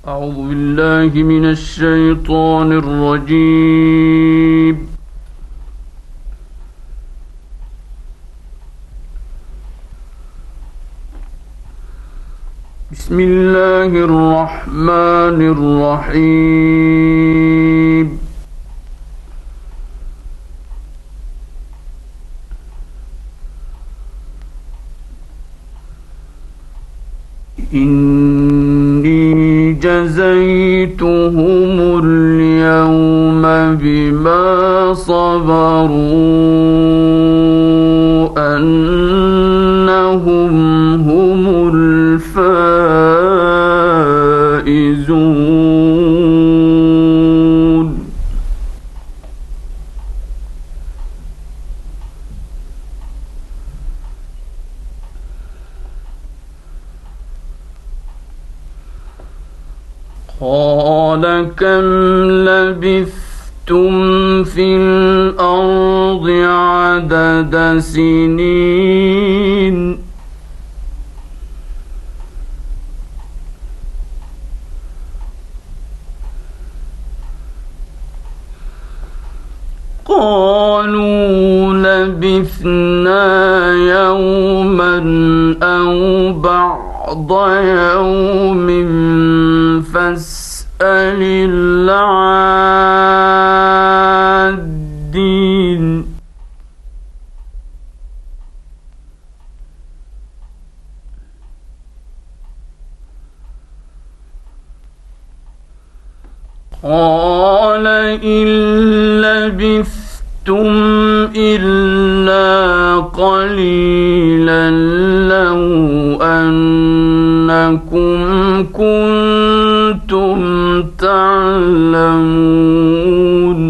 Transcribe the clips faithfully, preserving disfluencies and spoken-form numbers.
أعوذ بالله من الشيطان الرجيم. بسم الله الرحمن الرحيم. إني جزيتهم اليوم بما صبروا أنهم هم الفائزون. قال كم لبثتم في الأرض عدد سنين قالوا لبثنا يوما أو بعض يوم فاسأل العادين. قال إن لبثتم إلا قليلا لو أنكم كنتم تعلمون.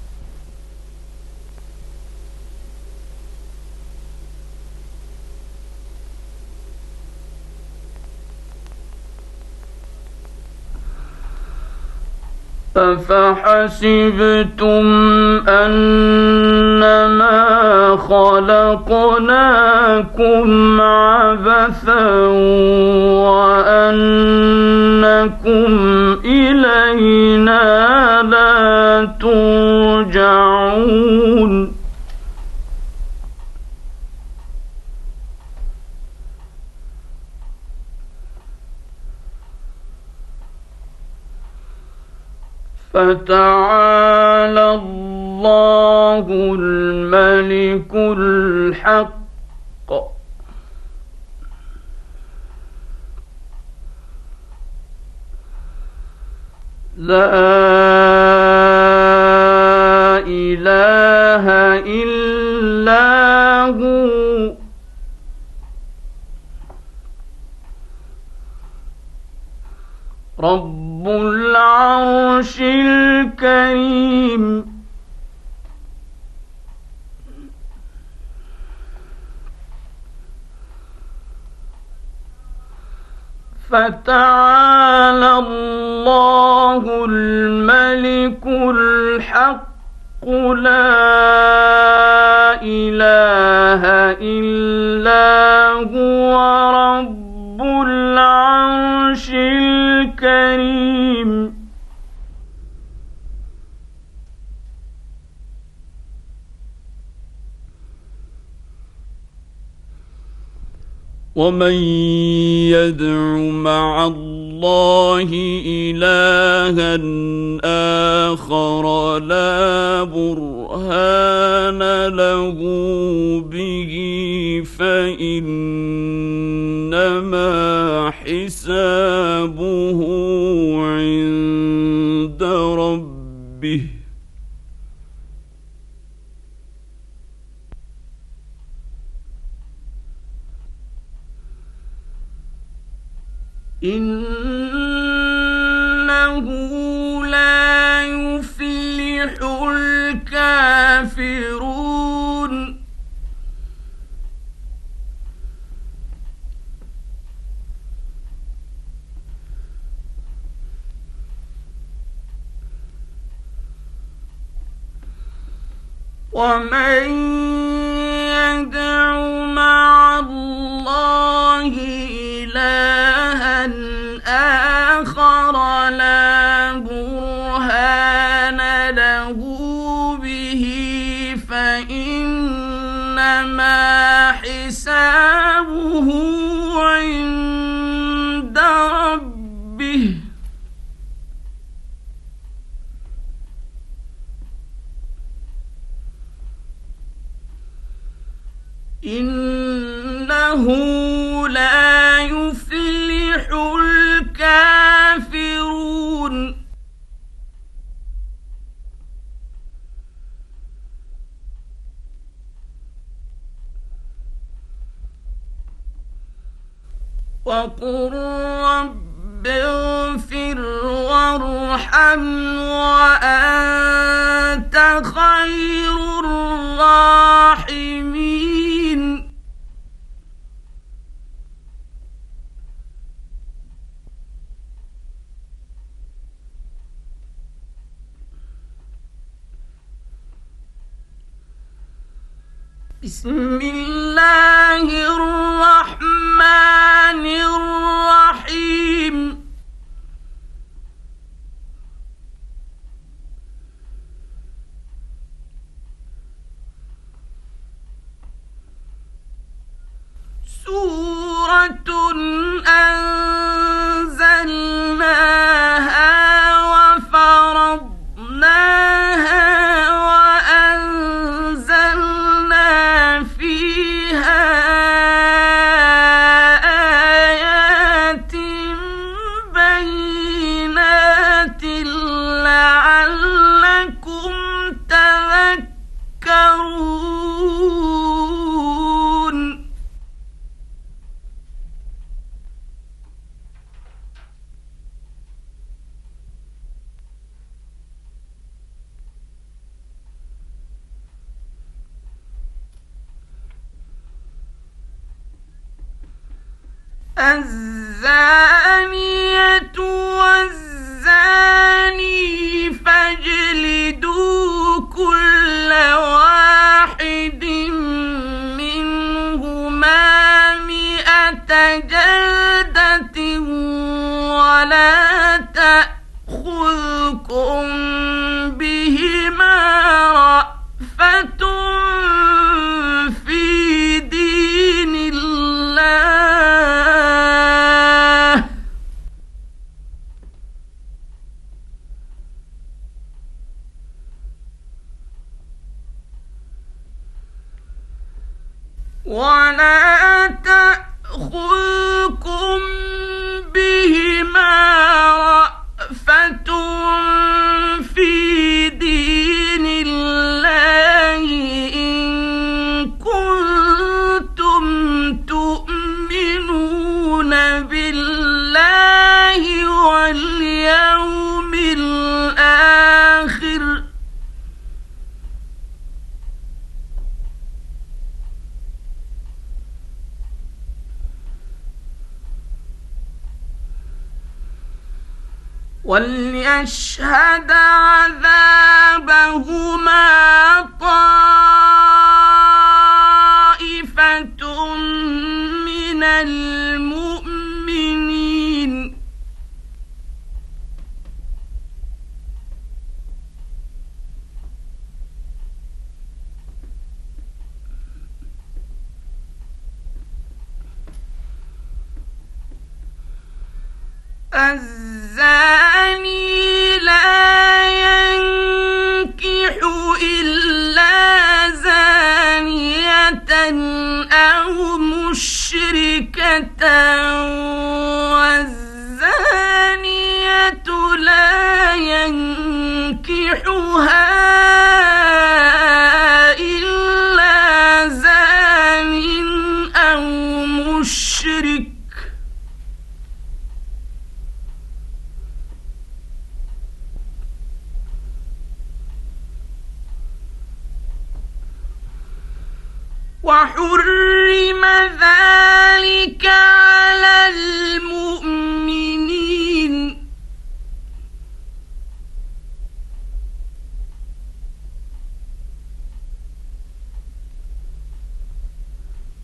أفحسبتم أنما خلقناكم عبثا وأنكم إلينا لا ترجعون. فتعالى الله الملك الحق لا إله إلا هو رب العرش الكريم. فتعالى الله الملك الحق لا إله إلا هو رب العرش الكريم. ومن يدع مع الله إلها آخر لا برهان له به فإنما حسابه عند ربه إنه لا يفلح الكافرون. ومن يدع مع الله إلها آخر آخر لا برهان له به فإنما حسابه عند ربه إنه لا يفلح الكافرون وقل رب اغفر وارحم وأنت خير الراحمين بسم الله الرحمن الرحيم سورة أنزلناها وفرضناها وأنزلنا فيها آيات بينات لعلكم تذكرون الزانية والزاني فاجلدوا كل واحد منهما مئة جلدة ولا تأخذكم بهما رأفة في دين الله ولا تأخذكم بهما رأفة في دين الله إن كنتم تؤمنون بالله واليوم الآخر وليشهد عذابهما طائفة من المؤمنين الزاني لا ينكح إلا زانية أو مشركة والزانية لا ينكحها إلا زان أو مشرك وحرم ذلك على المؤمنين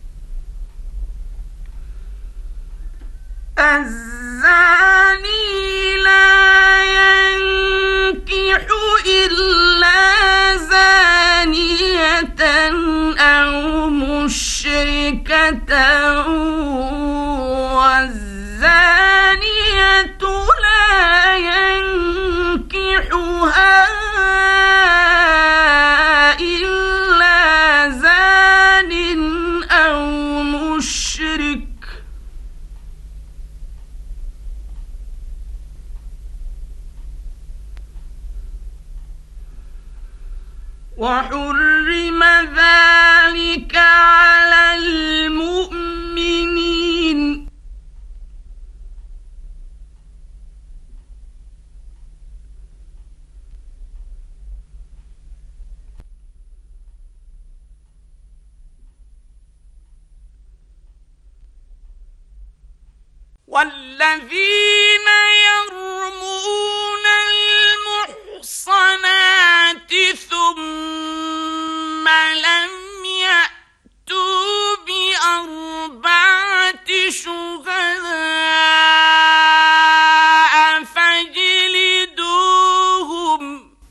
الزاني والزانية لا ينكحها إلا زان أو مشرك وحرم ذلك على المؤمنين. والذين يرمون المحصنات ثم لم يأتوا بأربعة شهداء فاجلدوهم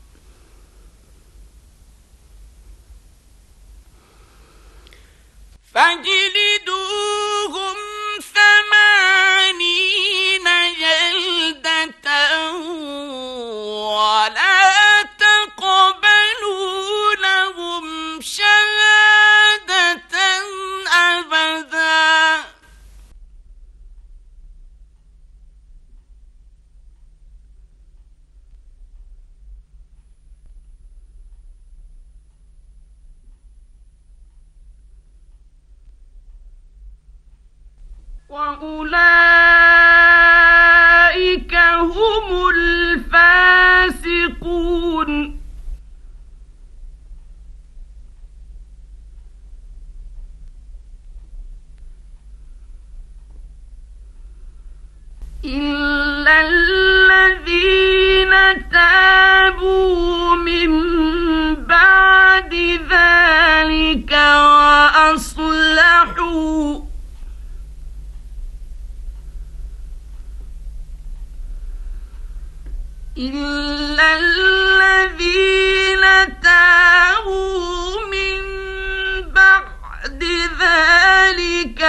فاجلدوهم ثمانين جلدة ولا تقبلوا لهم شهادة أبدا وأولئك هم الفاسقون. إلا الذين تابوا من بعد ذلك وأصلحوا إلا الذين تابوا من بعد ذلك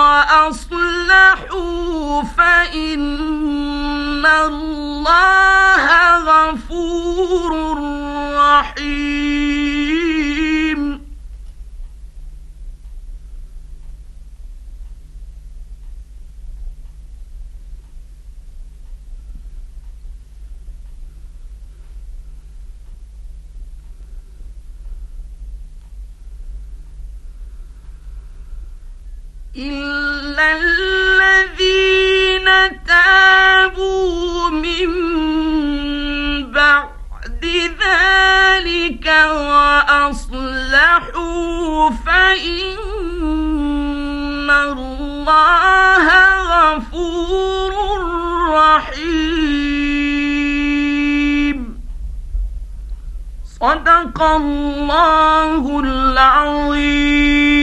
وأصلحوا فإن الله غفور رحيم. إلا الذين تابوا من بعد ذلك وأصلحوا فإن الله غفور رحيم. صدق الله العظيم.